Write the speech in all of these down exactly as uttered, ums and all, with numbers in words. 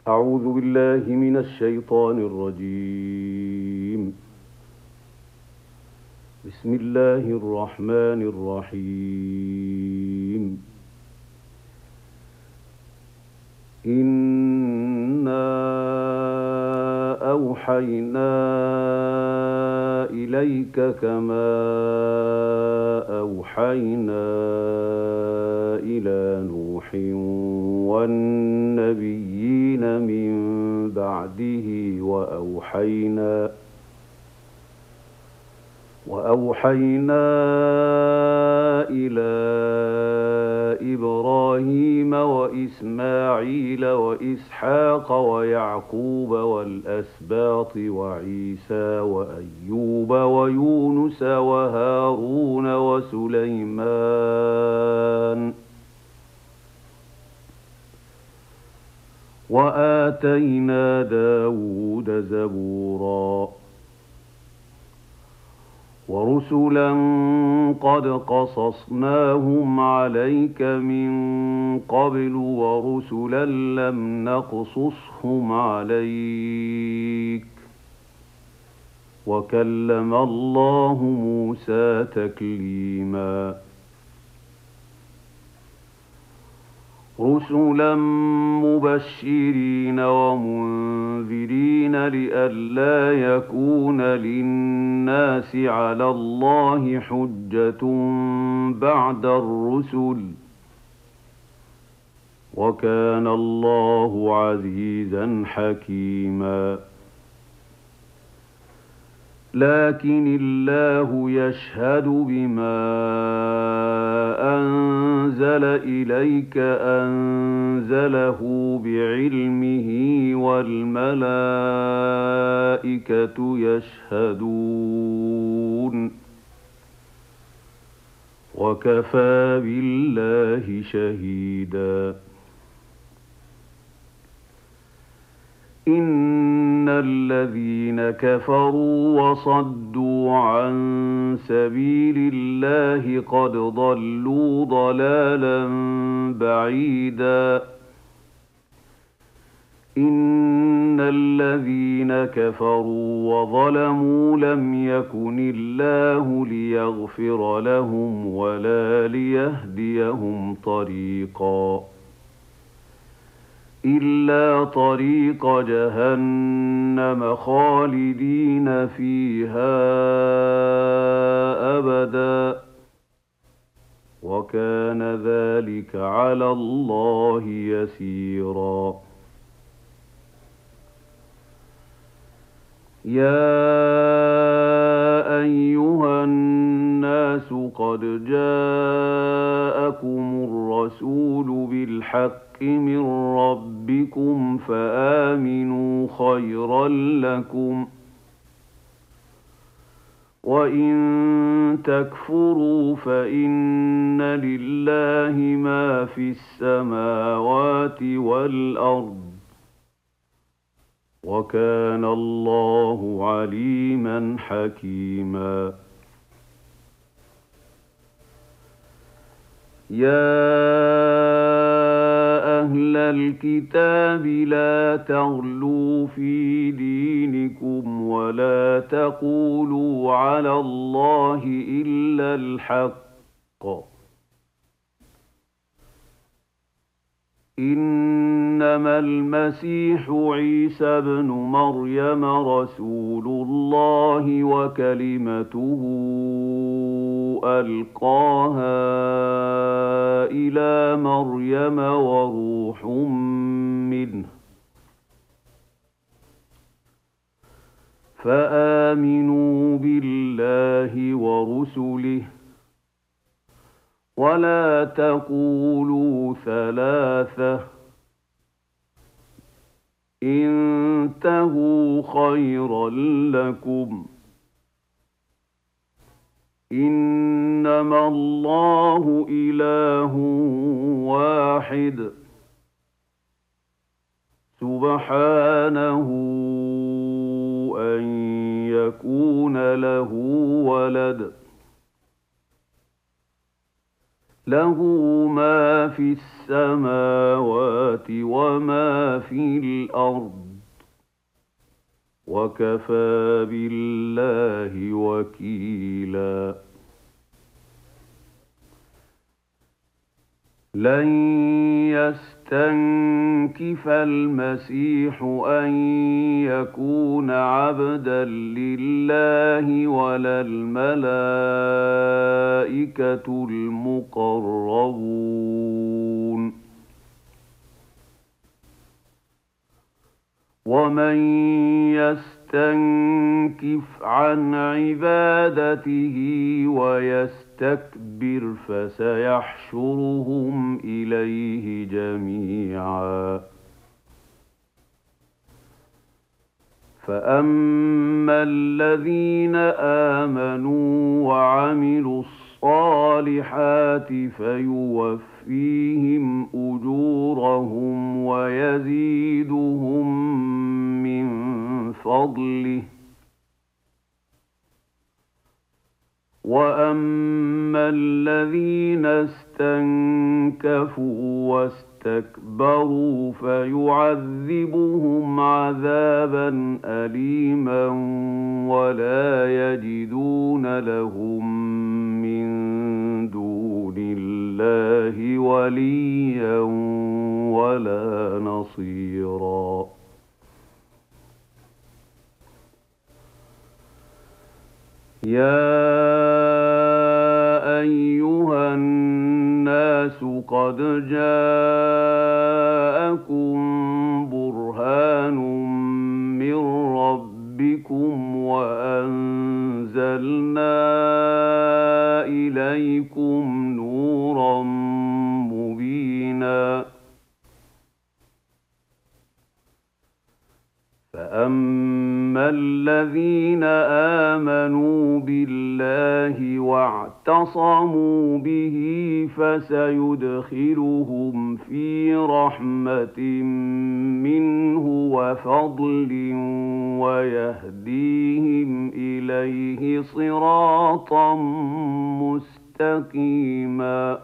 أعوذ بالله من الشيطان الرجيم. بسم الله الرحمن الرحيم. إنا أوحينا إليك كما أوحينا إلى نوح والنبيين من بعده وأوحينا وأوحينا إلى إبراهيم وإسماعيل وإسحاق ويعقوب والأسباط وعيسى وأيوب ويونس وهارون وسليمان وآتينا داود زبورا ورسلا قد قصصناهم عليك من قبل ورسلا لم نقصصهم عليك وكلم الله موسى تكليما رسلا مبشرين ومنذرين لئلا يكون للناس على الله حجة بعد الرسل وكان الله عزيزا حكيما لكن الله يشهد بما أنزل إليك أنزله بعلمه والملائكة يشهدون وكفى بالله شهيدا إن الذين كفروا وصدوا عن سبيل الله قد ضلوا ضلالا بعيدا إن الذين كفروا وظلموا لم يكن الله ليغفر لهم ولا ليهديهم طريقا إلا طريق جهنم خالدين فيها أبدا وكان ذلك على الله يسيرا يا أيها الناس قد جاءكم الرسول بالحق من ربكم فآمنوا خيرا لكم وإن تكفروا فإن لله ما في السماوات والأرض وكان الله عليما حكيما يا أهل الكتاب لا تغلوا في دينكم ولا تقولوا على الله إلا الحق إنما المسيح عيسى ابن مريم رسول الله وكلمته ألقاها إلى مريم وروح منه فآمنوا بالله ورسله ولا تقولوا ثلاثة انتهوا خيرا لكم إنما الله إله واحد سبحانه أن يكون له ولد له ما في السماوات وما في الأرض وكفى بالله وكيلا لن يستنكف المسيح أن يكون عبدا لله ولا الملائكة المقربون ومن يستنكف عن عبادته ويستكبر فسيحشرهم إليه جميعا فأما الذين آمنوا وعملوا الصالحات فيوفيهم أجورهم ويزيدهم من فضله وأما الذين استنكفوا واستكبروا فيعذبهم عذابا أليما ولا يجدون لهم من دون الله وليا ولا نصيرا يا أيها الناس قد جاءكم برهان من ربكم وأنزلنا إليكم نورا مبينا فأما الذين آمنوا بالله واعتصموا به فسيدخلهم في رحمة منه وفضل ويهديهم إليه صراطا مستقيما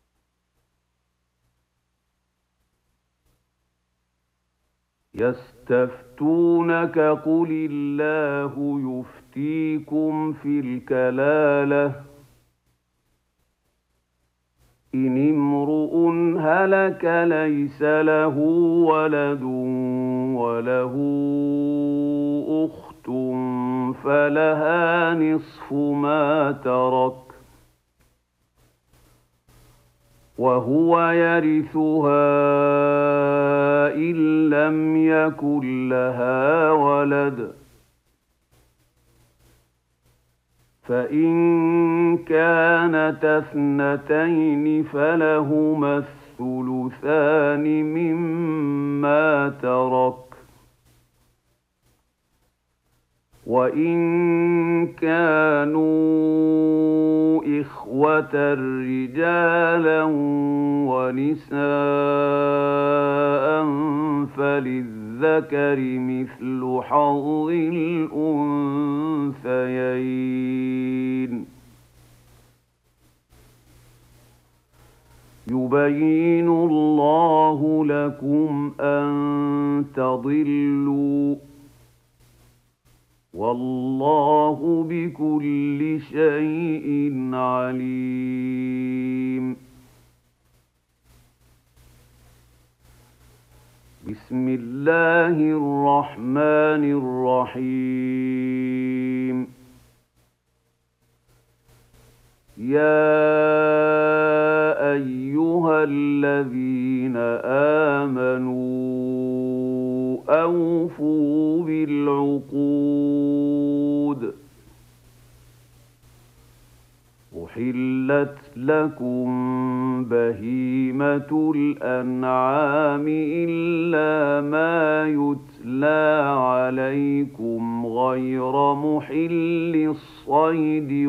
يستفتونك قل الله يفتيكم في الكلالة إن امرؤ هلك ليس له ولد وله أخت فلها نصف ما ترك وهو يرثها إن لم يكن لها ولد فإن كانتا اثنتين فلهما الثلثان مما ترك وإن كانوا إخوة رجالا ونساء فللذكر مثل حظ الأنثيين يبين الله لكم أن تضلوا والله بكل شيء عليم بسم الله الرحمن الرحيم يا أيها الذين آمنوا أوفوا بالعقود أحلت لكم بهيمة الأنعام إلا ما يتلى عليكم غير محل الصيد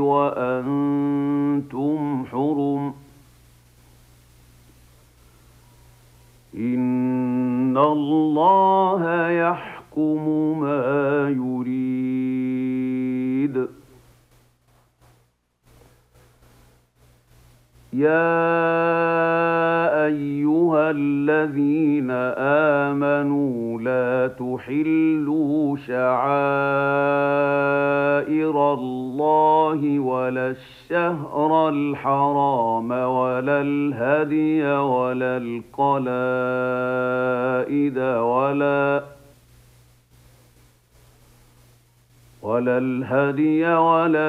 وأنتم حرم إن الله يحكم ما يريد يا أيها الذين آمنوا لا تحلوا شعائر الله ولا الشهر الحرام ولا الهدي ولا القلائد ولا ولا الهدي ولا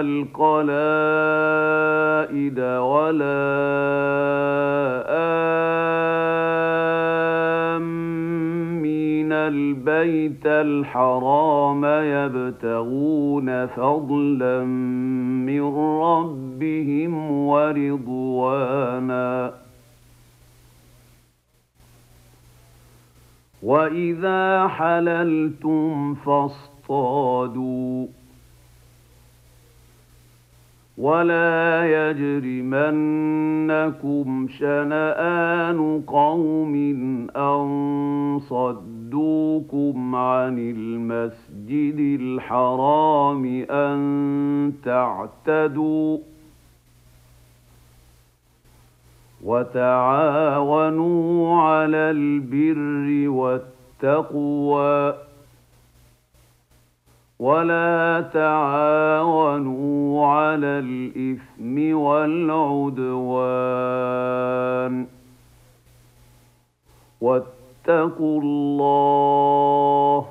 القلائد ولا آمين البيت الحرام يبتغون فضلا من ربهم ورضوانا وإذا حللتم فاصطادوا ولا يجرمنكم شنآن قوم أن صدوكم عن المسجد الحرام أن تعتدوا وتعاونوا على البر والتقوى ولا تعاونوا على الإثم والعدوان واتقوا الله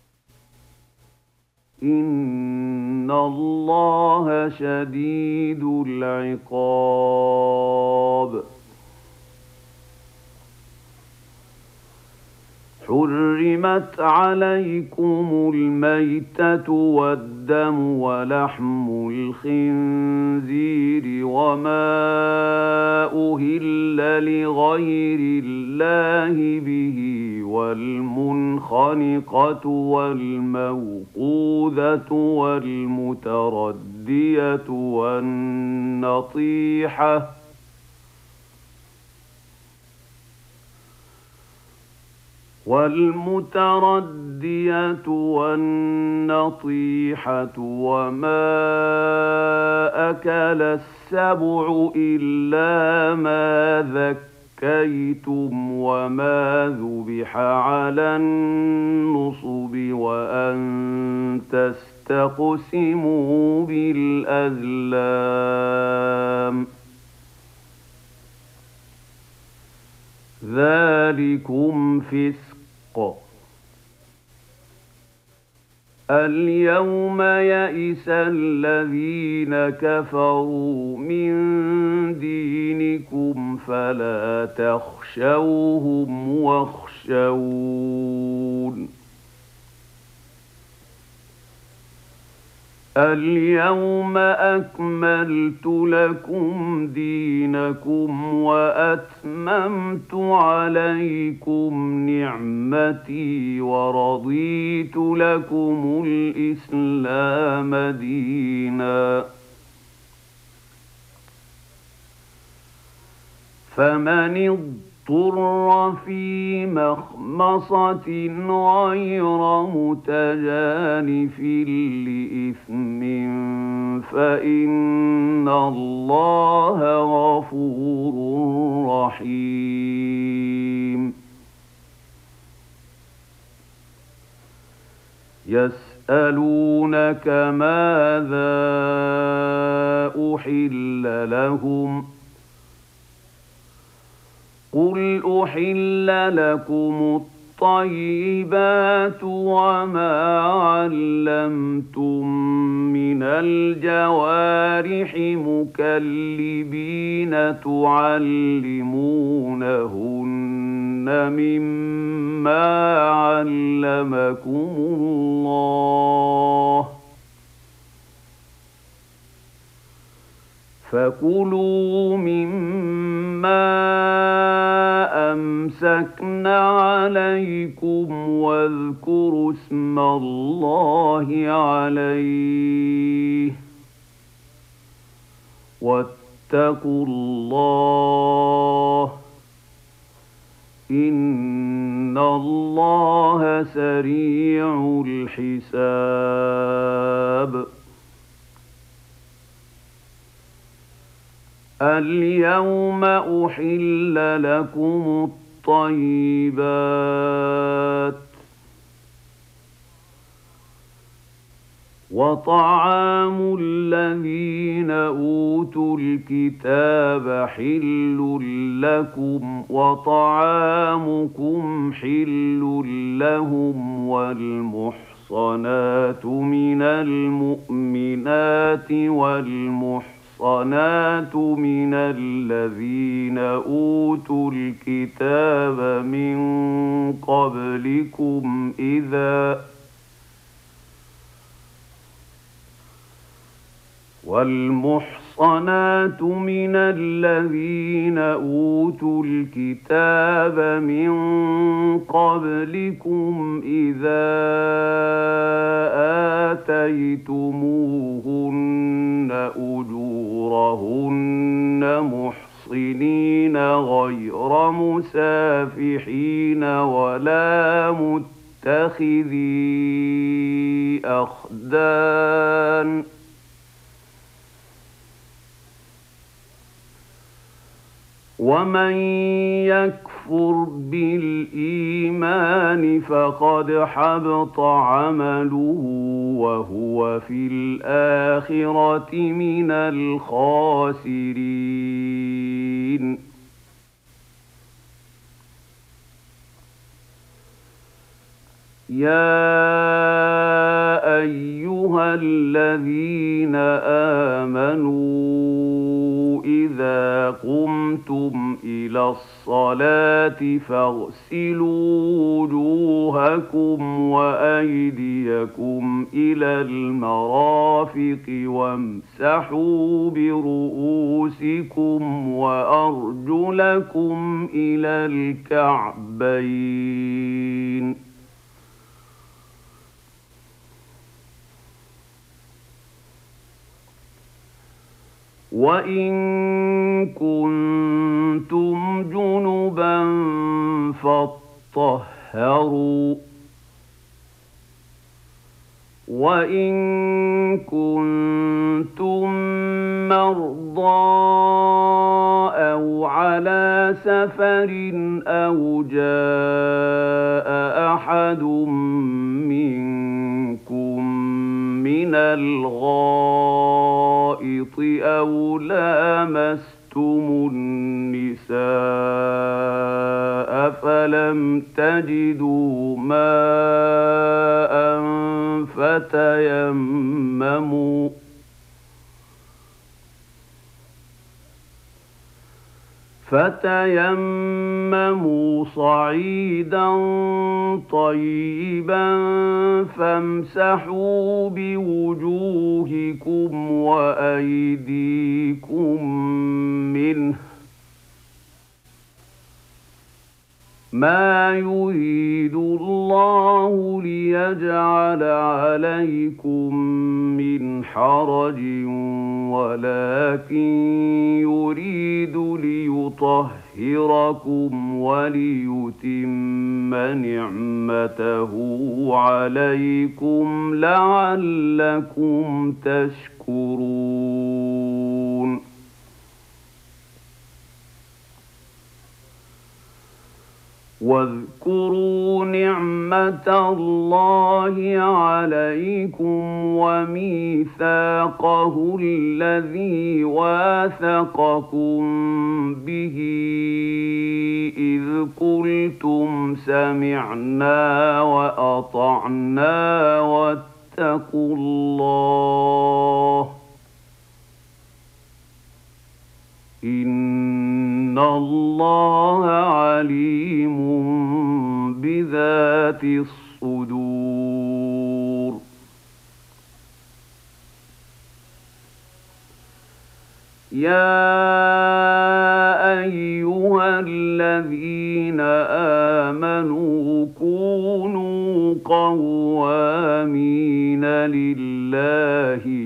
إن الله شديد العقاب حرمت عليكم الميتة والدم ولحم الخنزير وما أهل لغير الله به والمنخنقة والموقوذة والمتردية والنطيحة والمتردية والنطيحة وما أكل السبع إلا ما ذكيتم وما ذبح على النصب وأن تستقسموا بالأزلام ذلكم فسق اليوم يئس الذين كفروا من دينكم فلا تخشوهم واخشون اليوم أكملت لكم دينكم وأتممت عليكم نعمتي ورضيت لكم الإسلام دينا فمن اضطر في مخمصة غير متجانف لإثم فإن الله غفور رحيم يسألونك ماذا أحل لهم قل أحل لكم الطيبات وما علمتم من الجوارح مكلبين تعلمونهن مما علمكم الله فكلوا مما أمسكن عليكم واذكروا اسم الله عليه واتقوا الله إن الله سريع الحساب اليوم أحل لكم الطيبات وطعام الذين أوتوا الكتاب حل لكم وطعامكم حل لهم والمحصنات من المؤمنات والمحصنات من الذين أوتوا الكتاب من قبلكم إذا والمحصنات من الذين أوتوا الكتاب من قبلكم إذا آتيتموهن أجورهن محصنين غير مسافحين ولا متخذي أخدان ومن يكفر بالإيمان فقد حبط عمله وهو في الآخرة من الخاسرين يا أيها الذين آمنوا إذا قمتم إلى الصلاة فاغسلوا وجوهكم وأيديكم إلى المرافق وامسحوا برؤوسكم وأرجلكم إلى الكعبين وإن كنتم جنبا فاطهروا وإن كنتم مرضى أو على سفر أو جاء أحد منكم من الغائط أو لامستم النساء فلم تجدوا ماء فتيمموا فتيمموا صعيدا طيبا فامسحوا بوجوهكم وأيديكم منه ما يريد الله ليجعل عليكم من حرج ولكن يريد ليطهركم وليتم نعمته عليكم لعلكم تشكرون واذكروا نعمة الله عليكم وميثاقه الذي واثقكم به إذ قلتم سمعنا وأطعنا واتقوا الله إن الله عليم بذات الصدور يا أيها الذين آمنوا كونوا قوامين لله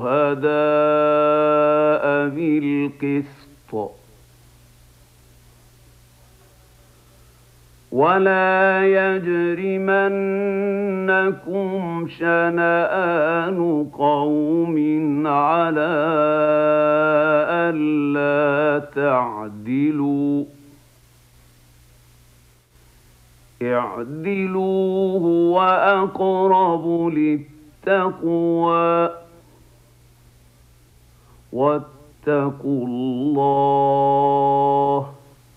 شهداء بالقسط ولا يجرمنكم شنآن قوم على ألا تعدلوا اعدلوا هو أقرب للتقوى واتقوا الله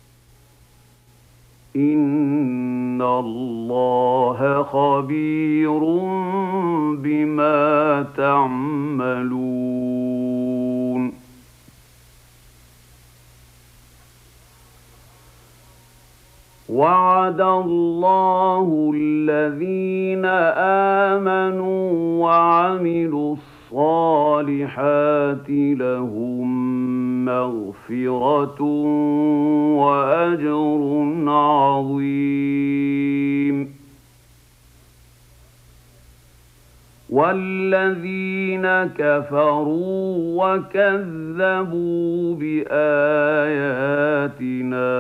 إن الله خبير بما تعملون. وعد الله الذين آمنوا وعملوا الصالحات لهم مغفرة وأجر عظيم. والذين كفروا وكذبوا بآياتنا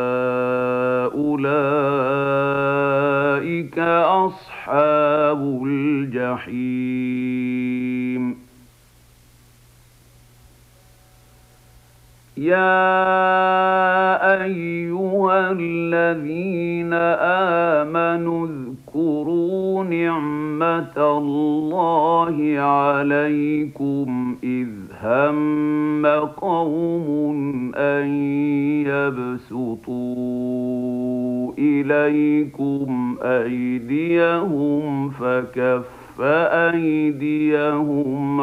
أولئك أصحاب الجحيم. يا أيها الذين آمنوا اذكروا نعمة الله عليكم إذ هم قوم أن يبسطوا إليكم أيديهم فكف أيديهم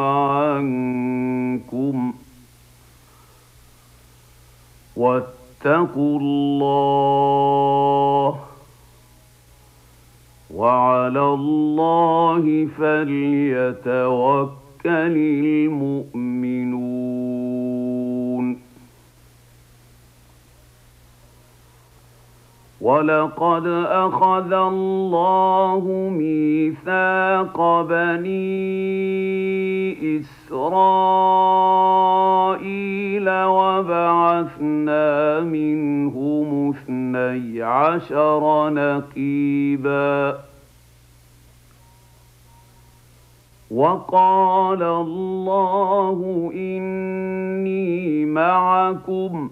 عنكم واتقوا الله وعلى الله فليتوكل المؤمنون. ولقد أخذ الله ميثاق بني إسرائيل وبعثنا منهم اثني عشر نقيبا وقال الله إني معكم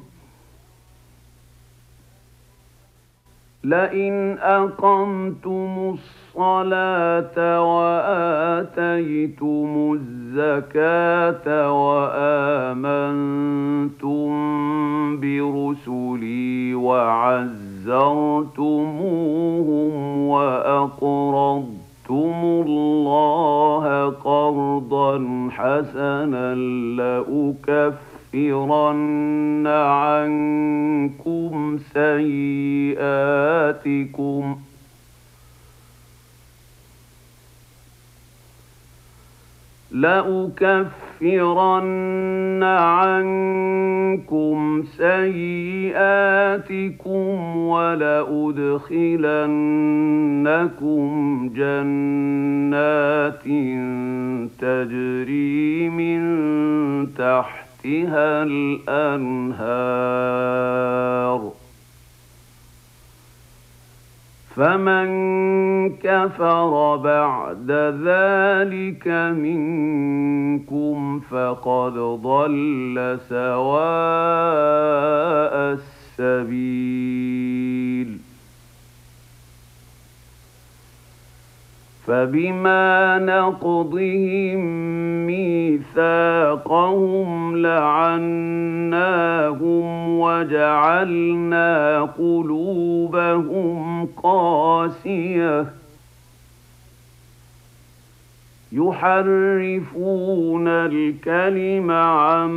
لئن أقمتم الصلاة وآتيتم الزكاة وآمنتم برسلي وعزرتموهم وأقرضتم الله قرضا حسنا لأكفرن عنكم سيئاتكم لأكفرن عنكم سيئاتكم ولأدخلنكم جنات تجري من تحتها الأنهار فمن كفر بعد ذلك منكم فقد ضل سواء السبيل. فبما نقضهم ميثاقهم لعناهم وجعلنا قلوبهم قاسية يحرفون الكلم عن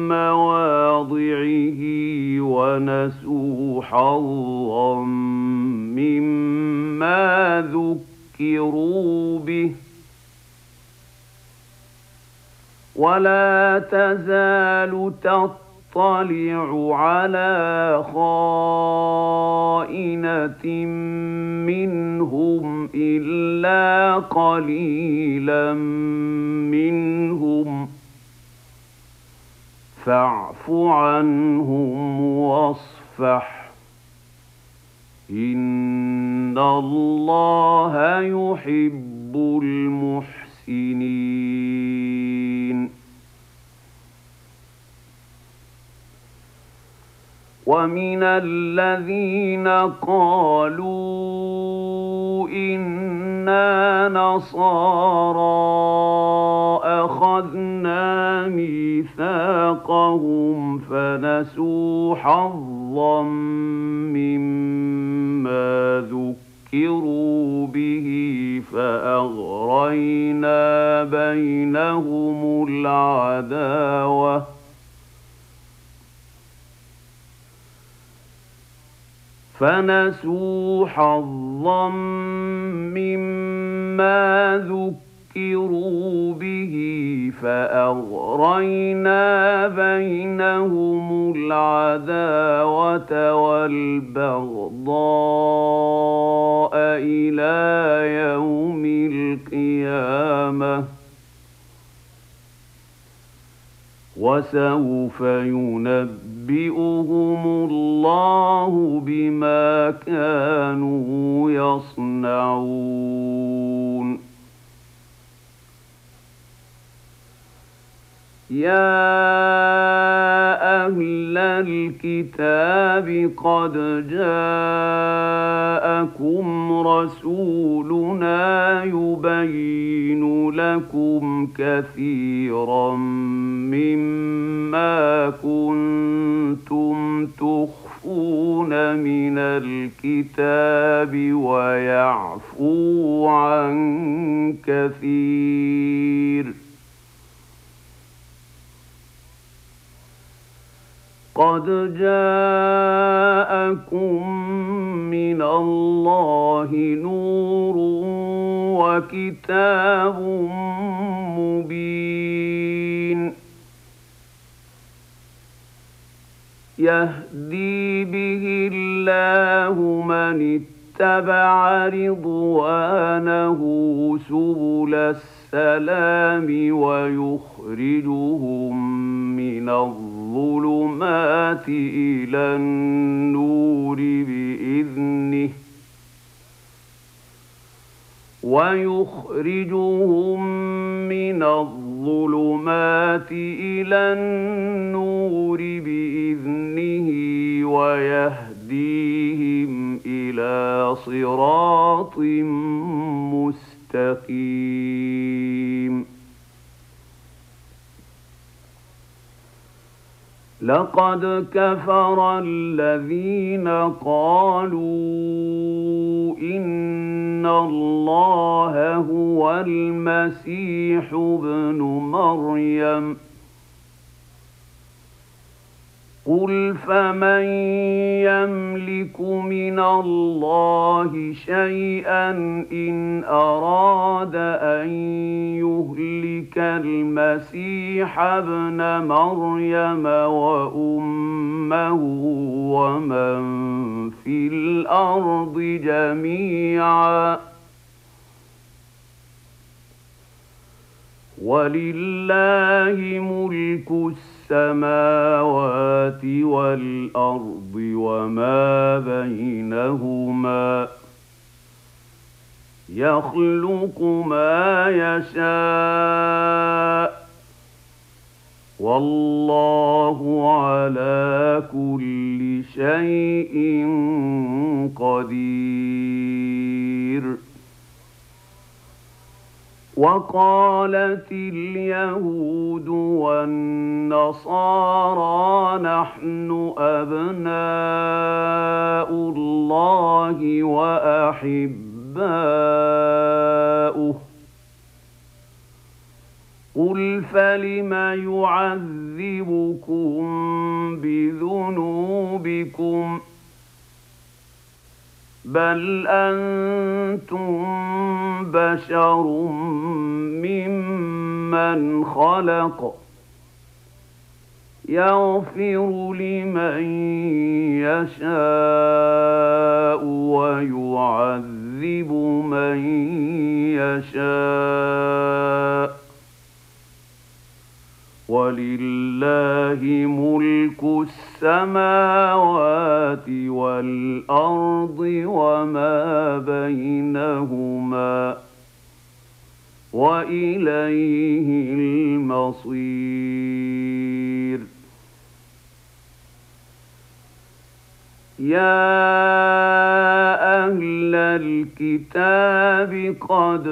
مواضعه ونسوا حظا مما ذكروا به ولا تزال تطلع على خائنة منهم إلا قليلا منهم فاعف عنهم واصفح إن الله يحب المحسنين. ومن الذين قالوا إنا نصارى أخذنا ميثاقهم فنسوا حظا مما ذكروا به فأغرينا بينهم العداوة فنسوا حظا مما ذكروا به فأغرينا بينهم العداوة والبغضاء إلى يوم القيامة وسوف ينبئهم الله بما كانوا يصنعون. يا أهل الكتاب قد جاءكم رسولنا يبين لكم كثيرا مما كنتم تخفون من الكتاب ويعفو عن كثير. قد جاءكم من الله نور وكتاب مبين يهدي به الله من اتبع رضوانه سبل السلام ويخرجهم من الظلمات إلى النور بإذنه ويخرجهم من الظلمات إلى النور بإذنه ويهديهم إلى صراط مستقيم. لقد كفر الذين قالوا إن الله هو المسيح ابن مريم قل فمن يملك من الله شيئا إن أراد أن يهلك المسيح ابن مريم وأمه ومن في الأرض جميعا ولله ملك السماوات والأرض وما بينهما يخلق ما يشاء والله على كل شيء قدير. وقالت اليهود والنصارى نحن أبناء الله وأحباؤه قل فلم يعذبكم بذنوبكم بل أنتم بشر ممن خلق يغفر لمن يشاء ويعذب من يشاء ولله ملك السماوات السماوات والأرض وما بينهما وإليه المصير يا أهل الكتاب قد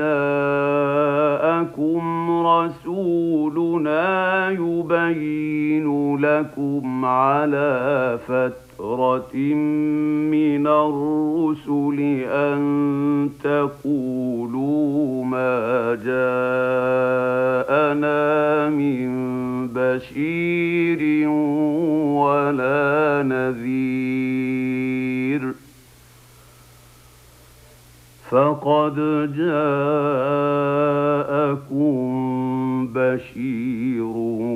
جاءكم رسولنا يبين لكم على فترة من الرسل أن تقولوا ما جاءنا من بشير ولا نذير فقد جاءكم بشير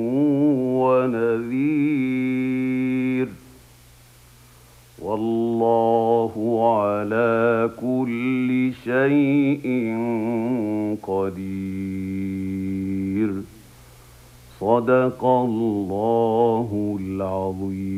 ونذير والله على كل شيء قدير صدق الله العظيم.